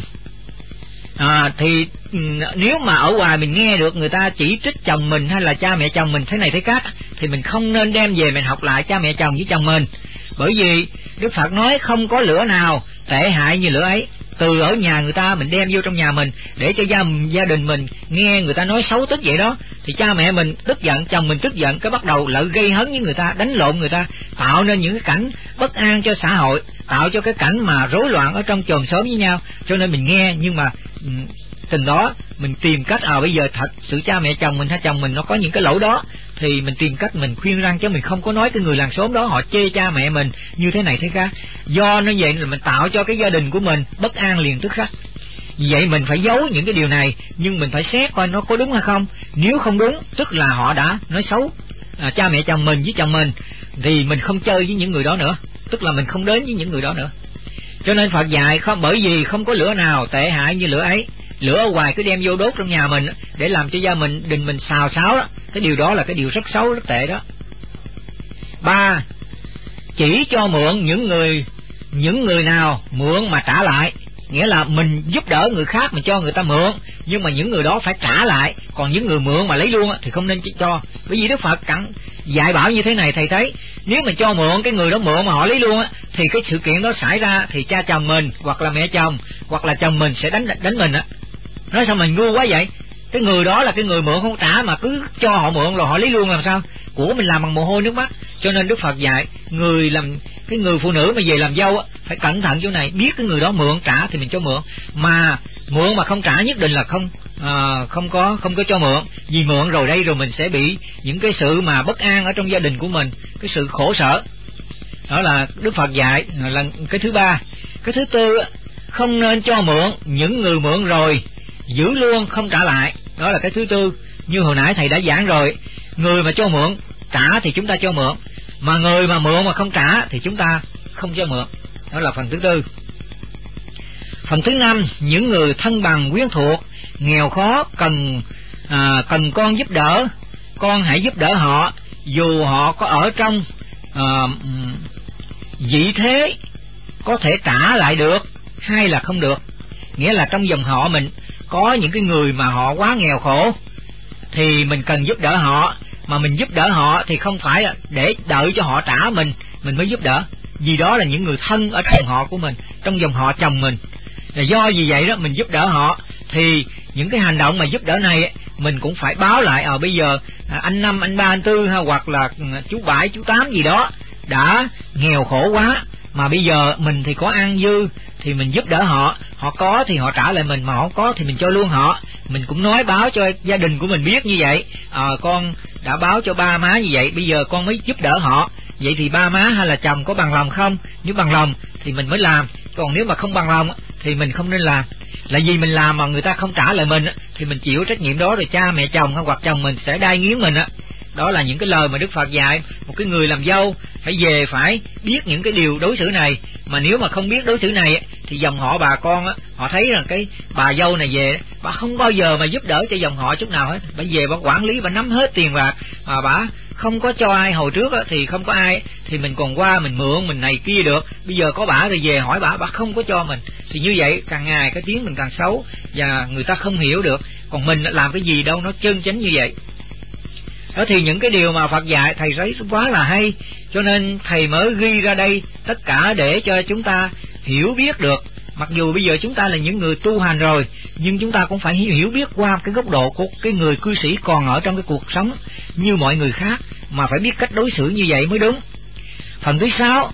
Thì nếu mà ở ngoài mình nghe được người ta chỉ trích chồng mình hay là cha mẹ chồng mình thế này thế khác thì mình không nên đem về mình học lại cha mẹ chồng với chồng mình, bởi vì Đức Phật nói không có lửa nào tệ hại như lửa ấy. Từ ở nhà người ta mình đem vô trong nhà mình để cho gia đình mình nghe người ta nói xấu tức vậy đó, thì cha mẹ mình tức giận, chồng mình tức giận, cái bắt đầu lại gây hấn với người ta, đánh lộn người ta, tạo nên những cái cảnh bất an cho xã hội, tạo cho cái cảnh mà rối loạn ở trong chòm xóm với nhau. Cho nên mình nghe, nhưng mà từng đó mình tìm cách bây giờ thật sự cha mẹ chồng mình hay chồng mình nó có những cái lỗi đó thì mình tìm cách mình khuyên răn, chứ mình không có nói cái người làng xóm đó họ chê cha mẹ mình như thế này thế khác. Do nó vậy là mình tạo cho cái gia đình của mình bất an liền tức khắc. Vì vậy mình phải giấu những cái điều này, nhưng mình phải xét coi nó có đúng hay không. Nếu không đúng tức là họ đã nói xấu cha mẹ chồng mình với chồng mình, thì mình không chơi với những người đó nữa, tức là mình không đến với những người đó nữa. Cho nên Phật dạy không, bởi vì không có lửa nào tệ hại như lửa ấy. Lửa ở ngoài cứ đem vô đốt trong nhà mình để làm cho gia đình mình xào xáo đó, cái điều đó là cái điều rất xấu, rất tệ đó. 3. Chỉ cho mượn những người nào mượn mà trả lại, nghĩa là mình giúp đỡ người khác, mình cho người ta mượn, nhưng mà những người đó phải trả lại, còn những người mượn mà lấy luôn thì không nên cho. Bởi vì Đức Phật dạy bảo như thế này, thầy thấy nếu mình cho mượn cái người đó mượn mà họ lấy luôn thì cái sự kiện đó xảy ra thì cha chồng mình hoặc là mẹ chồng hoặc là chồng mình sẽ đánh mình Nói sao mình ngu quá vậy? Cái người đó là cái người mượn không trả mà cứ cho họ mượn rồi họ lấy luôn làm sao? Của mình làm bằng mồ hôi nước mắt. Cho nên Đức Phật dạy cái người phụ nữ mà về làm dâu phải cẩn thận chỗ này, biết cái người đó mượn trả thì mình cho mượn, mà mượn mà không trả nhất định là không có cho mượn, vì mượn rồi đây rồi mình sẽ bị những cái sự mà bất an ở trong gia đình của mình, cái sự khổ sở. Đó là Đức Phật dạy là cái thứ 3. Cái thứ 4, không nên cho mượn những người mượn rồi giữ luôn không trả lại. Đó là cái thứ 4. Như hồi nãy thầy đã giảng rồi, người mà cho mượn trả thì chúng ta cho mượn, mà người mà mượn mà không trả thì chúng ta không cho mượn. Đó là phần thứ 4. Phần thứ 5, những người thân bằng quyến thuộc nghèo khó cần con giúp đỡ, con hãy giúp đỡ họ, dù họ có ở trong vị thế có thể trả lại được hay là không được. Nghĩa là trong dòng họ mình có những cái người mà họ quá nghèo khổ thì mình cần giúp đỡ họ, mà mình giúp đỡ họ thì không phải để đợi cho họ trả mình mình mới giúp đỡ, vì đó là những người thân ở trong họ của mình, trong dòng họ chồng mình. Là do vì vậy đó mình giúp đỡ họ, thì những cái hành động mà giúp đỡ này mình cũng phải báo lại. Bây giờ anh Năm, anh Ba, anh Tư hoặc là chú Bảy, chú Tám gì đó đã nghèo khổ quá, mà bây giờ mình thì có ăn dư thì mình giúp đỡ họ, họ có thì họ trả lại mình, mà họ không có thì mình cho luôn họ. Mình cũng nói báo cho gia đình của mình biết như vậy, con đã báo cho ba má như vậy, bây giờ con mới giúp đỡ họ. Vậy thì ba má hay là chồng có bằng lòng không? Nếu bằng lòng thì mình mới làm, còn nếu mà không bằng lòng thì mình không nên làm. Là vì mình làm mà người ta không trả lại mình thì mình chịu trách nhiệm đó, rồi cha mẹ chồng hoặc chồng mình sẽ đai nghiến mình. Đó là những cái lời mà Đức Phật dạy. Một cái người làm dâu phải về phải biết những cái điều đối xử này, mà nếu mà không biết đối xử này thì dòng họ bà con họ thấy rằng cái bà dâu này về bà không bao giờ mà giúp đỡ cho dòng họ chút nào hết. Bà về bà quản lý, bà nắm hết tiền bạc, mà bà không có cho ai. Hồi trước thì không có ai thì mình còn qua mình mượn mình này kia được, bây giờ có bà rồi về hỏi bà không có cho mình, thì như vậy càng ngày cái tiếng mình càng xấu và người ta không hiểu được. Còn mình làm cái gì đâu nó chân chánh như vậy. Đó thì những cái điều mà Phật dạy thầy thấy quá là hay, cho nên thầy mới ghi ra đây tất cả để cho chúng ta hiểu biết được. Mặc dù bây giờ chúng ta là những người tu hành rồi, nhưng chúng ta cũng phải hiểu biết qua cái góc độ của cái người cư sĩ còn ở trong cái cuộc sống như mọi người khác, mà phải biết cách đối xử như vậy mới đúng. Phần thứ 6,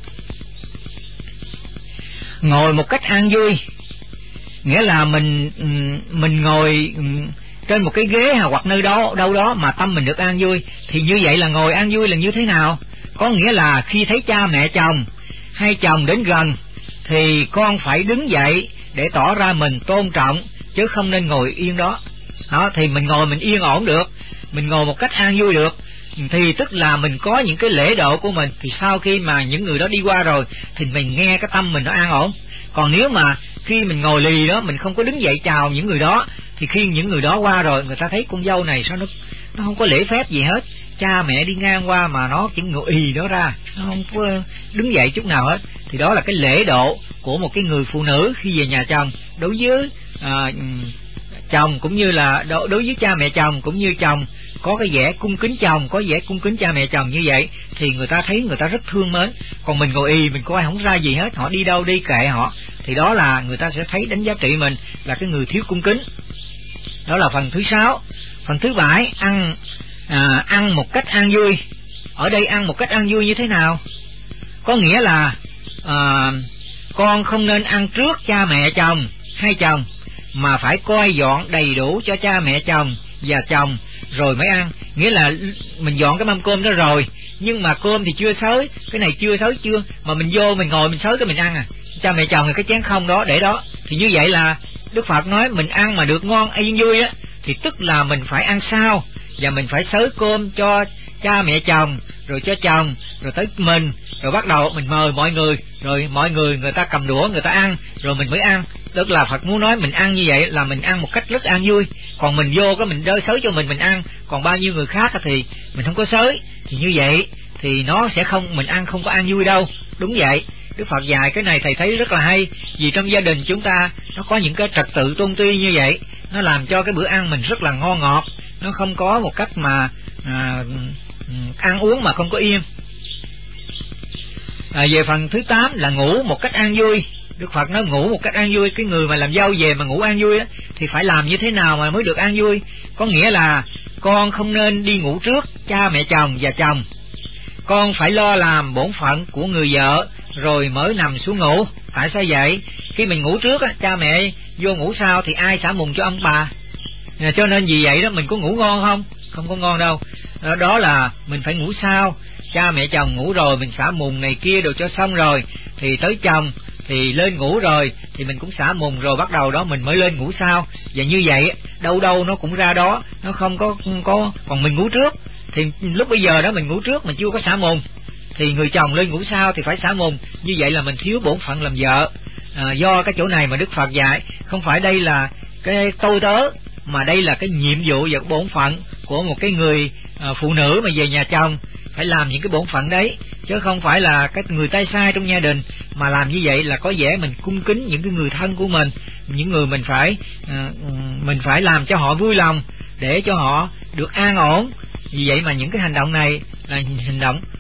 ngồi một cách an vui, nghĩa là mình ngồi trên một cái ghế hoặc nơi đó đâu đó mà tâm mình được an vui. Thì như vậy là ngồi an vui là như thế nào? Có nghĩa là khi thấy cha mẹ chồng hay chồng đến gần thì con phải đứng dậy để tỏ ra mình tôn trọng, chứ không nên ngồi yên đó. Thì mình ngồi mình yên ổn được, mình ngồi một cách an vui được, thì tức là mình có những cái lễ độ của mình. Thì sau khi mà những người đó đi qua rồi thì mình nghe cái tâm mình nó an ổn. Còn nếu mà khi mình ngồi lì đó, mình không có đứng dậy chào những người đó, thì khi những người đó qua rồi, người ta thấy con dâu này sao nó không có lễ phép gì hết, cha mẹ đi ngang qua mà nó chỉ ngồi ì đó ra, nó không có đứng dậy chút nào hết. Thì đó là cái lễ độ của một cái người phụ nữ khi về nhà chồng, đối với chồng cũng như là đối với cha mẹ chồng, cũng như chồng có cái vẻ cung kính chồng, có vẻ cung kính cha mẹ chồng như vậy thì người ta thấy người ta rất thương mến. Còn mình ngồi ì, mình coi không ra gì hết, họ đi đâu đi kệ họ, thì đó là người ta sẽ thấy đánh giá trị mình là cái người thiếu cung kính. Đó là phần thứ 6. Phần thứ 7, ăn một cách an vui. Ở đây ăn một cách an vui như thế nào? Có nghĩa là con không nên ăn trước cha mẹ chồng hay chồng, mà phải coi dọn đầy đủ cho cha mẹ chồng và chồng rồi mới ăn. Nghĩa là mình dọn cái mâm cơm đó rồi, nhưng mà cơm thì chưa xới, cái này chưa xới chưa, mà mình vô mình ngồi mình xới cái mình ăn cha mẹ chồng thì cái chén không đó để đó. Thì như vậy là Đức Phật nói mình ăn mà được ngon yên vui thì tức là mình phải ăn sau, và mình phải xới cơm cho cha mẹ chồng, rồi cho chồng, rồi tới mình, rồi bắt đầu mình mời mọi người, rồi mọi người ta cầm đũa người ta ăn, rồi mình mới ăn. Tức là Phật muốn nói mình ăn như vậy là mình ăn một cách rất an vui. Còn mình vô cái mình đơi xới cho mình ăn, còn bao nhiêu người khác thì mình không có xới, thì như vậy thì nó sẽ không, mình ăn không có an vui đâu. Đúng vậy, Đức Phật dạy cái này thầy thấy rất là hay, vì trong gia đình chúng ta nó có những cái trật tự tôn ti như vậy, nó làm cho cái bữa ăn mình rất là ngon ngọt, nó không có một cách mà ăn uống mà không có yên. Về phần thứ 8 là ngủ một cách an vui. Đức Phật nói ngủ một cách an vui. Cái người mà làm dâu về mà ngủ an vui thì phải làm như thế nào mà mới được an vui? Có nghĩa là con không nên đi ngủ trước cha mẹ chồng và chồng, con phải lo làm bổn phận của người vợ rồi mới nằm xuống ngủ. Tại sao vậy? Khi mình ngủ trước cha mẹ vô ngủ sau thì ai xả mùng cho ông bà? Cho nên vì vậy đó mình có ngủ ngon không? Không có ngon đâu. Đó là mình phải ngủ sau. Cha mẹ chồng ngủ rồi mình xả mùng này kia đồ cho xong rồi thì tới chồng thì lên ngủ rồi thì mình cũng xả mùng, rồi bắt đầu đó mình mới lên ngủ sau. Và như vậy đâu đâu nó cũng ra đó, nó không có. Còn mình ngủ trước thì lúc bây giờ đó mình ngủ trước mình chưa có xả mùng, thì người chồng lên ngủ sau thì phải xả mùng. Như vậy là mình thiếu bổn phận làm vợ. Do cái chỗ này mà Đức Phật dạy không phải đây là cái tôi tớ, mà đây là cái nhiệm vụ và bổn phận của một cái người phụ nữ mà về nhà chồng, phải làm những cái bổn phận đấy, chứ không phải là cái người tay sai trong gia đình. Mà làm như vậy là có vẻ mình cung kính những cái người thân của mình, những người mình phải làm cho họ vui lòng để cho họ được an ổn. Vì vậy mà những cái hành động này là hành động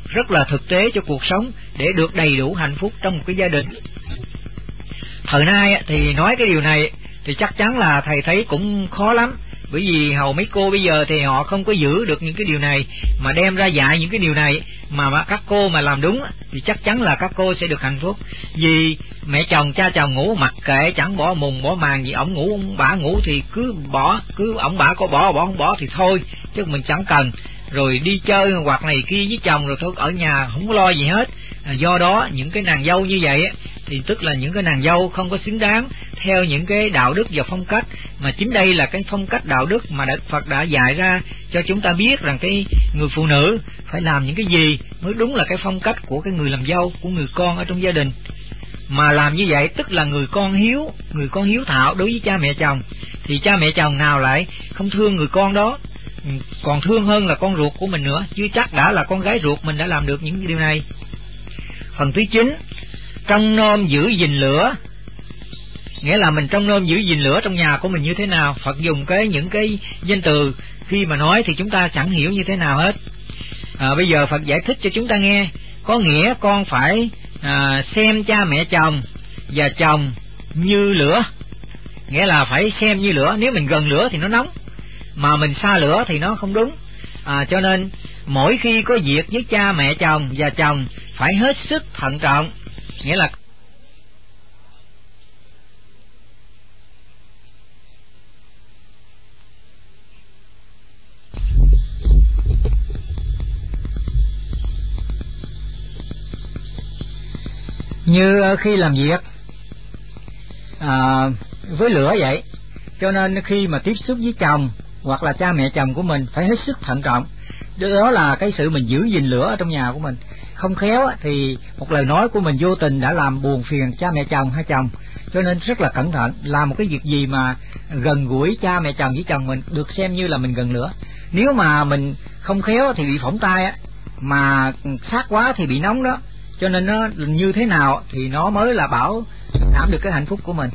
rất là thực tế cho cuộc sống để được đầy đủ hạnh phúc trong một cái gia đình. Thời nay thì nói cái điều này thì chắc chắn là thầy thấy cũng khó lắm, bởi vì hầu mấy cô bây giờ thì họ không có giữ được những cái điều này mà đem ra dạy những cái điều này, mà các cô mà làm đúng thì chắc chắn là các cô sẽ được hạnh phúc. Vì mẹ chồng cha chồng ngủ mặc kệ, chẳng bỏ mùng bỏ màng gì, ổng ngủ ông bả ngủ thì cứ bỏ, cứ ổng bả có bỏ không bỏ thì thôi, chứ mình chẳng cần. Rồi đi chơi hoặc này kia với chồng rồi thôi, ở nhà không có lo gì hết. Do đó những cái nàng dâu như vậy thì tức là những cái nàng dâu không có xứng đáng theo những cái đạo đức và phong cách, mà chính đây là cái phong cách đạo đức mà Đức Phật đã dạy ra cho chúng ta biết rằng cái người phụ nữ phải làm những cái gì mới đúng là cái phong cách của cái người làm dâu, của người con ở trong gia đình. Mà làm như vậy tức là người con hiếu thảo đối với cha mẹ chồng, thì cha mẹ chồng nào lại không thương người con đó, còn thương hơn là con ruột của mình nữa, chưa chắc đã là con gái ruột mình đã làm được những điều này. Phần thứ 9, trông nom giữ gìn lửa, nghĩa là mình trông nom giữ gìn lửa trong nhà của mình như thế nào. Phật dùng những cái danh từ khi mà nói thì chúng ta chẳng hiểu như thế nào hết. Bây giờ Phật giải thích cho chúng ta nghe. Có nghĩa con phải xem cha mẹ chồng và chồng như lửa, nghĩa là phải xem như lửa. Nếu mình gần lửa thì nó nóng, mà mình xa lửa thì nó không đúng. Cho nên mỗi khi có việc với cha mẹ chồng và chồng phải hết sức thận trọng, nghĩa là như khi làm việc với lửa vậy. Cho nên khi mà tiếp xúc với chồng hoặc là cha mẹ chồng của mình phải hết sức thận trọng. Đó là cái sự mình giữ gìn lửa ở trong nhà của mình. Không khéo thì một lời nói của mình vô tình đã làm buồn phiền cha mẹ chồng hay chồng. Cho nên rất là cẩn thận, làm một cái việc gì mà gần gũi cha mẹ chồng với chồng mình được xem như là mình gần lửa. Nếu mà mình không khéo thì bị phỏng tay, mà sát quá thì bị nóng đó. Cho nên nó như thế nào thì nó mới là bảo đảm được cái hạnh phúc của mình.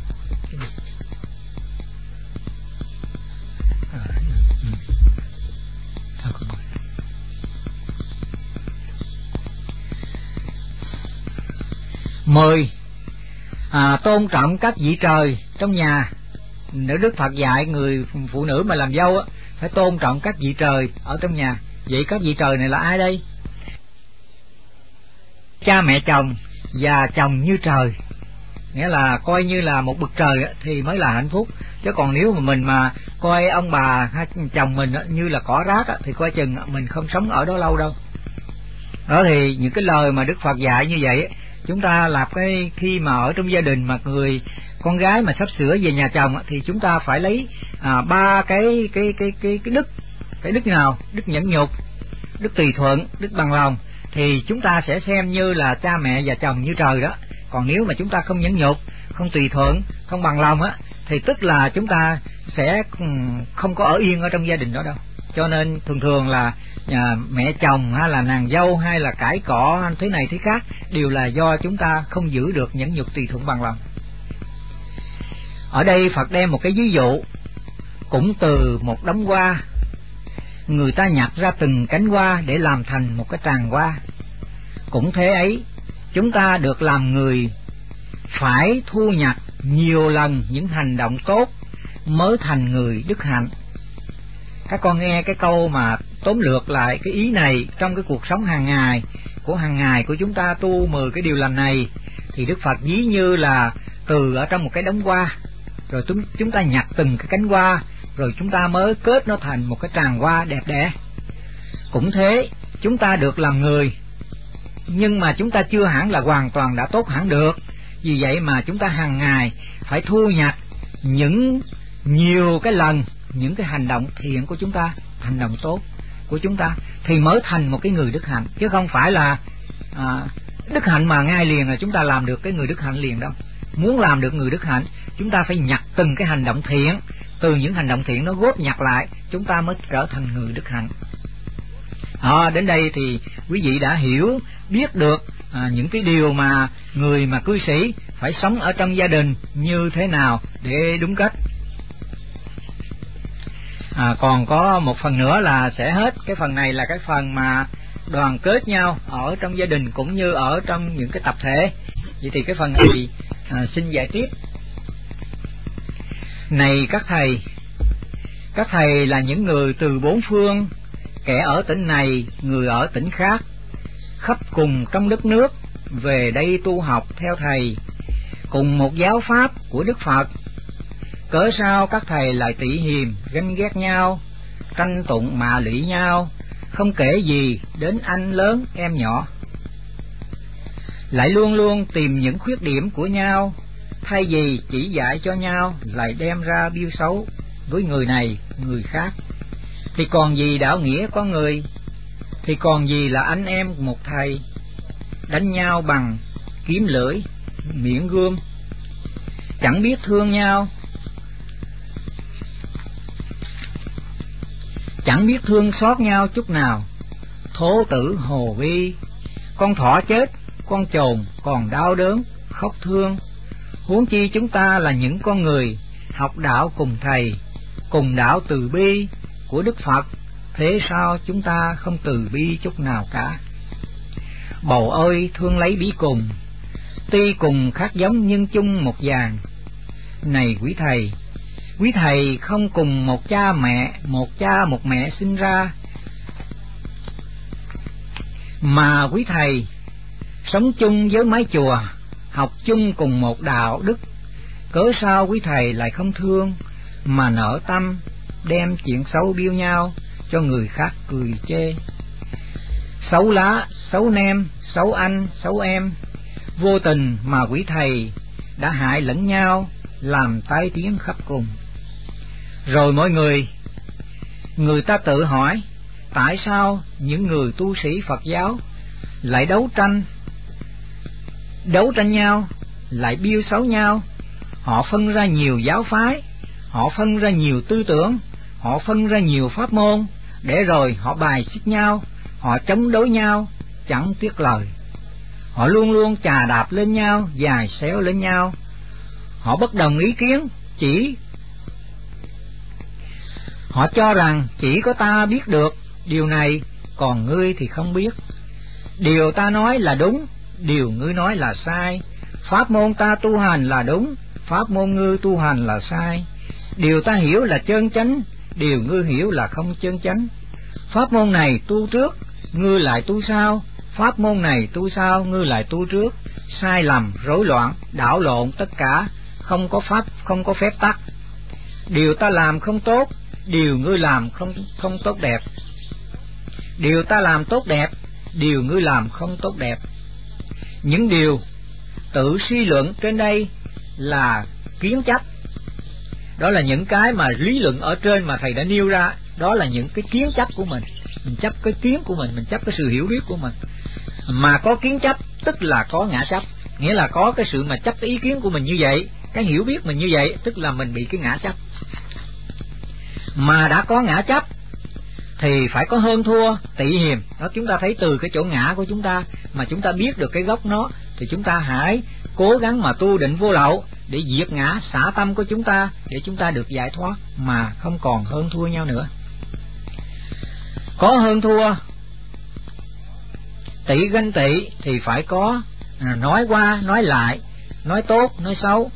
Mười, tôn trọng các vị trời trong nhà. Nếu Đức Phật dạy người phụ nữ mà làm dâu phải tôn trọng các vị trời ở trong nhà. Vậy các vị trời này là ai đây? Cha mẹ chồng và chồng như trời, nghĩa là coi như là một bậc trời thì mới là hạnh phúc. Chứ còn nếu mà mình mà coi ông bà hay chồng mình như là cỏ rác thì coi chừng mình không sống ở đó lâu đâu. Đó thì những cái lời mà Đức Phật dạy như vậy, chúng ta làm cái khi mà ở trong gia đình mà người con gái mà sắp sửa về nhà chồng thì chúng ta phải lấy ba cái đức. Cái đức nào? Đức nhẫn nhục, đức tùy thuận, đức bằng lòng, thì chúng ta sẽ xem như là cha mẹ và chồng như trời đó. Còn nếu mà chúng ta không nhẫn nhục, không tùy thuận, không bằng lòng thì tức là chúng ta sẽ không có ở yên ở trong gia đình đó đâu. Cho nên thường là mẹ chồng hay là nàng dâu hay là cãi cọ thế này thế khác đều là do chúng ta không giữ được nhẫn nhục tùy thuận bằng lòng. Ở đây Phật đem một cái ví dụ, cũng từ một đống hoa, người ta nhặt ra từng cánh hoa để làm thành một cái tràng hoa. Cũng thế ấy, chúng ta được làm người phải thu nhặt nhiều lần những hành động tốt mới thành người đức hạnh. Các con nghe cái câu mà tóm lược lại cái ý này trong cái cuộc sống hàng ngày của chúng ta tu 10 cái điều lành này, thì Đức Phật ví như là từ ở trong một cái đống hoa, rồi chúng ta nhặt từng cái cánh hoa, rồi chúng ta mới kết nó thành một cái tràng hoa đẹp đẽ. Cũng thế, chúng ta được làm người, nhưng mà chúng ta chưa hẳn là hoàn toàn đã tốt hẳn được. Vì vậy mà chúng ta hàng ngày phải thu nhặt nhiều cái lần những cái hành động thiện của chúng ta, hành động tốt của chúng ta, thì mới thành một cái người đức hạnh. Chứ không phải là đức hạnh mà ngay liền là chúng ta làm được cái người đức hạnh liền đâu. Muốn làm được người đức hạnh, chúng ta phải nhặt từng cái hành động thiện, từ những hành động thiện nó góp nhặt lại, chúng ta mới trở thành người đức hạnh. Đến đây thì quý vị đã hiểu biết được những cái điều mà người mà cư sĩ phải sống ở trong gia đình như thế nào để đúng cách. Còn có một phần nữa là sẽ hết. Cái phần này là cái phần mà đoàn kết nhau ở trong gia đình cũng như ở trong những cái tập thể. Vậy thì cái phần này xin giải tiếp. Này các thầy là những người từ bốn phương, kẻ ở tỉnh này, người ở tỉnh khác, khắp cùng trong đất nước, về đây tu học theo thầy, cùng một giáo pháp của Đức Phật. Cớ sao các thầy lại tị hiềm, ganh ghét nhau, tranh tụng mạ lụy nhau, không kể gì đến anh lớn em nhỏ, lại luôn luôn tìm những khuyết điểm của nhau, thay vì chỉ dạy cho nhau lại đem ra biêu xấu với người này người khác. Thì còn gì đạo nghĩa con người, thì còn gì là anh em một thầy, đánh nhau bằng kiếm lưỡi miệng gươm, chẳng biết thương nhau, chẳng biết thương xót nhau chút nào. Thố tử hồ vi, con thỏ chết, con chồn còn đau đớn khóc thương, huống chi chúng ta là những con người học đạo cùng thầy, cùng đạo từ bi của Đức Phật, thế sao chúng ta không từ bi chút nào cả? Bầu ơi thương lấy bí cùng, tuy cùng khác giống nhưng chung một vàng. Này quý thầy không cùng một cha một mẹ sinh ra, mà quý thầy sống chung với mái chùa, học chung cùng một đạo đức. Cớ sao quý thầy lại không thương mà nở tâm, đem chuyện xấu biêu nhau cho người khác cười chê? Xấu lá, xấu nem, xấu anh, xấu em, vô tình mà quý thầy đã hại lẫn nhau, làm tai tiếng khắp cùng. Rồi mọi người ta tự hỏi, tại sao những người tu sĩ Phật giáo lại đấu tranh nhau, lại biêu xấu nhau? Họ phân ra nhiều giáo phái, họ phân ra nhiều tư tưởng, họ phân ra nhiều pháp môn, để rồi họ bài xích nhau, họ chống đối nhau, chẳng tiếc lời. Họ luôn luôn chà đạp lên nhau, giày xéo lên nhau. Họ bất đồng ý kiến, họ cho rằng chỉ có ta biết được điều này, còn ngươi thì không biết. Điều ta nói là đúng, điều ngươi nói là sai. Pháp môn ta tu hành là đúng, pháp môn ngươi tu hành là sai. Điều ta hiểu là chân chánh, điều ngươi hiểu là không chân chánh. Pháp môn này tu trước, ngươi lại tu sau. Pháp môn này tu sau, ngươi lại tu trước. Sai lầm, rối loạn, đảo lộn tất cả, không có phép tắc. Điều ta làm không tốt, điều ngươi làm không tốt đẹp. Điều ta làm tốt đẹp, điều ngươi làm không tốt đẹp. Những điều tự suy luận trên đây là kiến chấp. Đó là những cái mà lý luận ở trên mà thầy đã nêu ra, đó là những cái kiến chấp của mình. Mình chấp cái kiến của mình chấp cái sự hiểu biết của mình. Mà có kiến chấp tức là có ngã chấp, nghĩa là có cái sự mà chấp cái ý kiến của mình như vậy, cái hiểu biết mình như vậy, tức là mình bị cái ngã chấp. Mà đã có ngã chấp thì phải có hơn thua, tị hiềm. Đó, chúng ta thấy từ cái chỗ ngã của chúng ta mà chúng ta biết được cái gốc nó, thì chúng ta hãy cố gắng mà tu định vô lậu để diệt ngã, xả tâm của chúng ta, để chúng ta được giải thoát mà không còn hơn thua nhau nữa. Có hơn thua, tị ganh tị thì phải có nói qua nói lại, nói tốt nói xấu.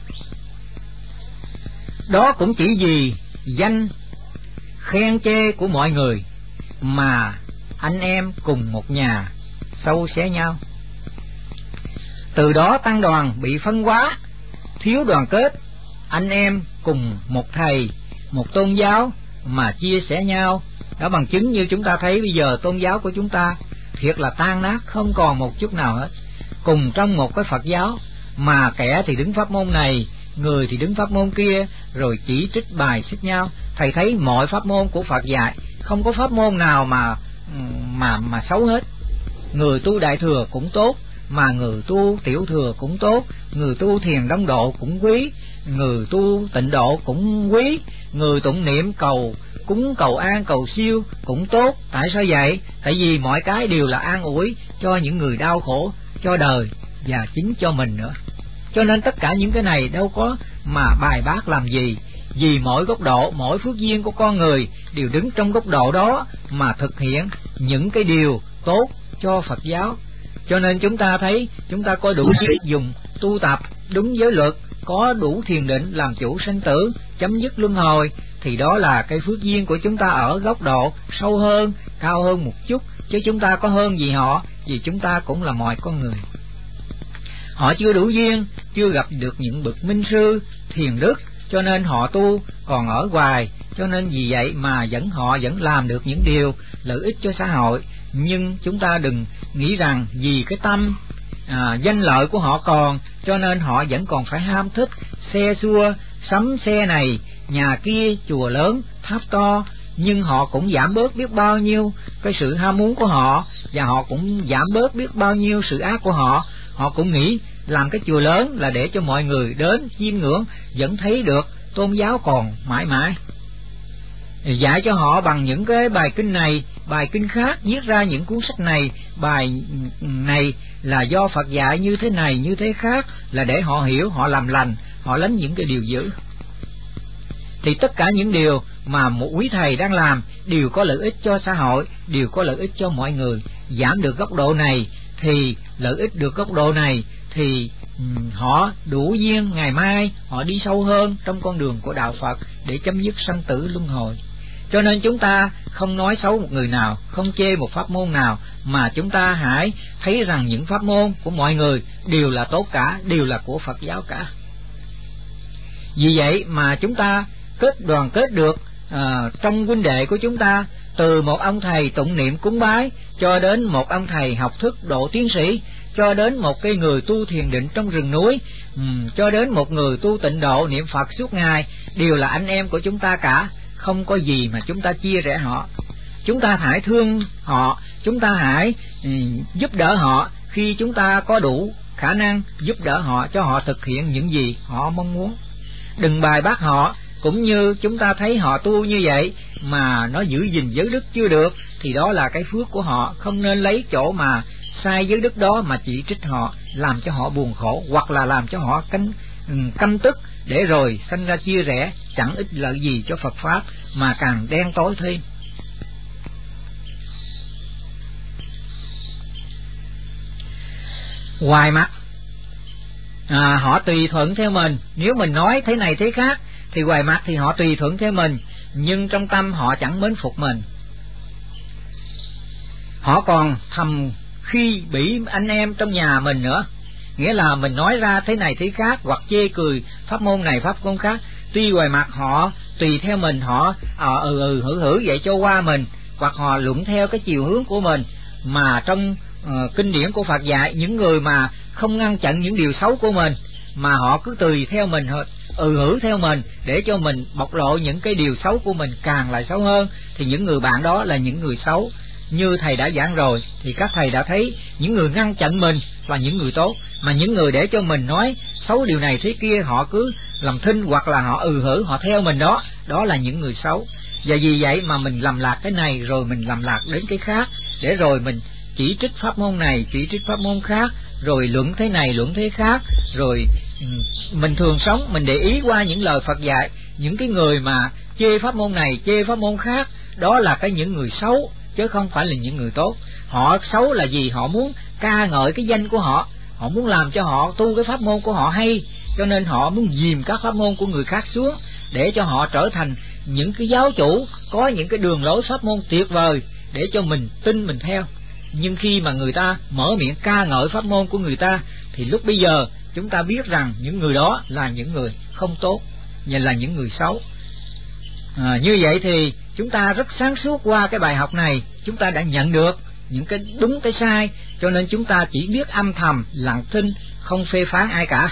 Đó cũng chỉ vì danh khen chê của mọi người mà anh em cùng một nhà sâu xé nhau. Từ đó tăng đoàn bị phân hóa, thiếu đoàn kết. Anh em cùng một thầy, một tôn giáo mà chia sẻ nhau. Đó bằng chứng như chúng ta thấy bây giờ tôn giáo của chúng ta thiệt là tan nát, không còn một chút nào hết. Cùng trong một cái Phật giáo mà kẻ thì đứng pháp môn này, người thì đứng pháp môn kia, rồi chỉ trích bài xích nhau. Thầy thấy mọi pháp môn của Phật dạy, không có pháp môn nào mà xấu hết. Người tu đại thừa cũng tốt, mà người tu tiểu thừa cũng tốt, người tu thiền đông độ cũng quý, người tu tịnh độ cũng quý, người tụng niệm cầu cúng cầu an cầu siêu cũng tốt. Tại sao vậy? Tại vì mọi cái đều là an ủi cho những người đau khổ, cho đời và chính cho mình nữa. Cho nên tất cả những cái này đâu có mà bài bác làm gì, vì mỗi góc độ, mỗi phước duyên của con người đều đứng trong góc độ đó mà thực hiện những cái điều tốt cho Phật giáo. Cho nên chúng ta thấy chúng ta có đủ sức dùng tu tập đúng giới luật, có đủ thiền định làm chủ sanh tử, chấm dứt luân hồi, thì đó là cái phước duyên của chúng ta ở góc độ sâu hơn, cao hơn một chút, chứ chúng ta có hơn gì họ, vì chúng ta cũng là mọi con người. Họ chưa đủ duyên, chưa gặp được những bậc minh sư thiền đức, cho nên họ tu còn ở hoài, cho nên vì vậy mà họ vẫn làm được những điều lợi ích cho xã hội. Nhưng chúng ta đừng nghĩ rằng vì cái tâm danh lợi của họ còn, cho nên họ vẫn còn phải ham thích xe xua, sắm xe này, nhà kia, chùa lớn, tháp to, nhưng họ cũng giảm bớt biết bao nhiêu cái sự ham muốn của họ, và họ cũng giảm bớt biết bao nhiêu sự ác của họ. Họ cũng nghĩ làm cái chùa lớn là để cho mọi người đến chiêm ngưỡng, vẫn thấy được tôn giáo còn mãi mãi. Dạy cho họ bằng những cái bài kinh này, bài kinh khác, viết ra những cuốn sách này, bài này là do Phật dạy như thế này, như thế khác, là để họ hiểu, họ làm lành, họ lánh những cái điều dữ. Thì tất cả những điều mà một quý thầy đang làm đều có lợi ích cho xã hội, đều có lợi ích cho mọi người. Giảm được góc độ này thì lợi ích được góc độ này, thì họ đủ duyên ngày mai họ đi sâu hơn trong con đường của đạo Phật để chấm dứt sanh tử luân hồi. Cho nên chúng ta không nói xấu một người nào, không chê một pháp môn nào, mà chúng ta hãy thấy rằng những pháp môn của mọi người đều là tốt cả, đều là của Phật giáo cả. Vì vậy mà chúng ta đoàn kết được trong huynh đệ của chúng ta, từ một ông thầy tụng niệm cúng bái, cho đến một ông thầy học thức độ tiến sĩ, cho đến một cái người tu thiền định trong rừng núi, cho đến một người tu tịnh độ niệm Phật suốt ngày, đều là anh em của chúng ta cả. Không có gì mà chúng ta chia rẽ họ. Chúng ta hãy thương họ, chúng ta hãy giúp đỡ họ khi chúng ta có đủ khả năng, giúp đỡ họ cho họ thực hiện những gì họ mong muốn. Đừng bài bác họ, cũng như chúng ta thấy họ tu như vậy mà nó giữ gìn giới đức chưa được, thì đó là cái phước của họ. Không nên lấy chỗ mà sai giới đức đó mà chỉ trích họ, làm cho họ buồn khổ, hoặc là làm cho họ căm tức, để rồi sanh ra chia rẽ, chẳng ích lợi gì cho Phật Pháp, mà càng đen tối thêm. Hoài mặt họ tùy thuận theo mình. Nếu mình nói thế này thế khác thì hoài mặt thì họ tùy thuận theo mình, nhưng trong tâm họ chẳng mến phục mình. Họ còn thầm khi bị anh em trong nhà mình nữa. Nghĩa là mình nói ra thế này thế khác, hoặc chê cười pháp môn này pháp môn khác, tuy ngoài mặt họ tùy theo mình, họ hử vậy cho qua mình, hoặc họ luận theo cái chiều hướng của mình. Mà trong kinh điển của Phật dạy, những người mà không ngăn chặn những điều xấu của mình, mà họ cứ tùy theo mình, hử theo mình, để cho mình bộc lộ những cái điều xấu của mình càng lại xấu hơn, thì những người bạn đó là những người xấu. Như thầy đã giảng rồi, thì các thầy đã thấy những người ngăn chặn mình là những người tốt, mà những người để cho mình nói xấu điều này thế kia, họ cứ làm thinh, hoặc là họ hử, họ theo mình đó, đó là những người xấu. Và vì vậy mà mình làm lạc cái này, rồi mình làm lạc đến cái khác, để rồi mình chỉ trích pháp môn này, chỉ trích pháp môn khác, rồi luận thế này, luận thế khác. Rồi mình thường sống, mình để ý qua những lời Phật dạy, những cái người mà chê pháp môn này, chê pháp môn khác, đó là những người xấu, chứ không phải là những người tốt. Họ xấu là gì? Họ muốn ca ngợi cái danh của họ, họ muốn làm cho họ tu cái pháp môn của họ hay, cho nên họ muốn dìm các pháp môn của người khác xuống, để cho họ trở thành những cái giáo chủ có những cái đường lối pháp môn tuyệt vời, để cho mình tin mình theo. Nhưng khi mà người ta mở miệng ca ngợi pháp môn của người ta, thì lúc bây giờ chúng ta biết rằng những người đó là những người không tốt, như là những người xấu. Như vậy thì chúng ta rất sáng suốt qua cái bài học này, chúng ta đã nhận được những cái đúng cái sai, cho nên chúng ta chỉ biết âm thầm lặng thinh, không phê phán ai cả.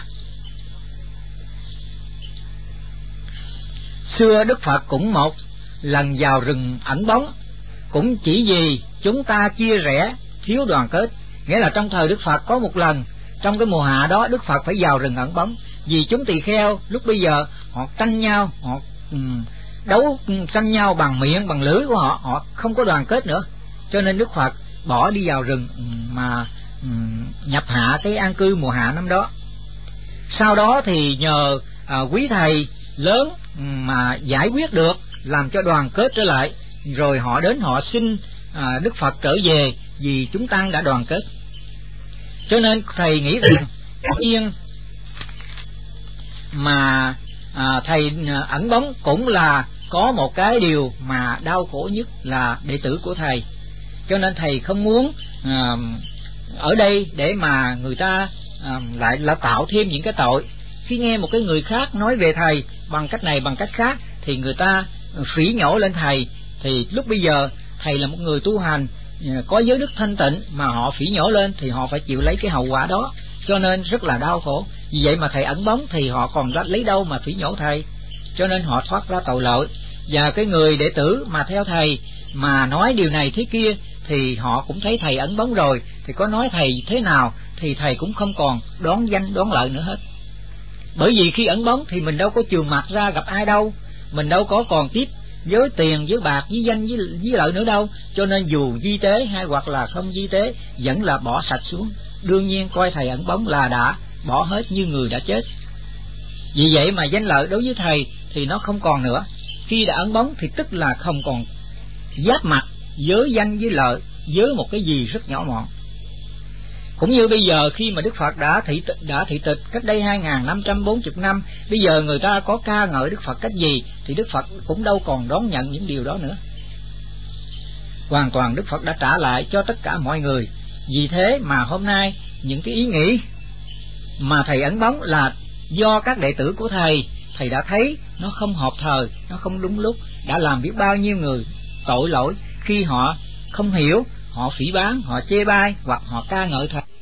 Xưa Đức Phật cũng một lần vào rừng ẩn bóng, cũng chỉ vì chúng ta chia rẽ, thiếu đoàn kết. Nghĩa là trong thời Đức Phật có một lần, trong cái mùa hạ đó, Đức Phật phải vào rừng ẩn bóng, vì chúng tỳ kheo lúc bây giờ họ tranh nhau, họ đấu tranh nhau bằng miệng, bằng lưỡi của họ, họ không có đoàn kết nữa. Cho nên Đức Phật bỏ đi vào rừng mà nhập hạ cái an cư mùa hạ năm đó. Sau đó thì nhờ quý thầy lớn mà giải quyết được, làm cho đoàn kết trở lại, rồi họ đến họ xin Đức Phật trở về, vì chúng tăng đã đoàn kết. Cho nên thầy nghĩ rằng nhiên mà thầy ẩn bóng cũng là có một cái điều mà đau khổ nhất là đệ tử của thầy. Cho nên thầy không muốn ở đây để mà người ta lại là tạo thêm những cái tội. Khi nghe một cái người khác nói về thầy bằng cách này bằng cách khác thì người ta phỉ nhổ lên thầy, thì lúc bây giờ thầy là một người tu hành có giới đức thanh tịnh mà họ phỉ nhổ lên thì họ phải chịu lấy cái hậu quả đó, cho nên rất là đau khổ. Vì vậy mà thầy ẩn bóng thì họ còn lấy đâu mà phỉ nhổ thầy, cho nên họ thoát ra tội lỗi. Và cái người đệ tử mà theo thầy mà nói điều này thế kia thì họ cũng thấy thầy ẩn bóng rồi, thì có nói thầy thế nào thì thầy cũng không còn đoán danh đoán lợi nữa hết. Bởi vì khi ẩn bóng thì mình đâu có trường mặt ra gặp ai đâu, mình đâu có còn tiếp với tiền với bạc với danh với lợi nữa đâu, cho nên dù di tế hay hoặc là không di tế vẫn là bỏ sạch xuống. Đương nhiên coi thầy ẩn bóng là đã bỏ hết như người đã chết. Vì vậy mà danh lợi đối với thầy thì nó không còn nữa. Khi đã ẩn bóng thì tức là không còn giáp mặt với danh với lợi với một cái gì rất nhỏ mọn. Cũng như bây giờ khi mà Đức Phật đã thị tịch cách đây 2540 năm, bây giờ người ta có ca ngợi Đức Phật cách gì thì Đức Phật cũng đâu còn đón nhận những điều đó nữa. Hoàn toàn Đức Phật đã trả lại cho tất cả mọi người. Vì thế mà hôm nay những cái ý nghĩ mà thầy ẩn bóng là do các đệ tử của thầy đã thấy nó không hợp thời, nó không đúng lúc, đã làm biết bao nhiêu người tội lỗi khi họ không hiểu, họ phỉ báng, họ chê bai hoặc họ ca ngợi thầy.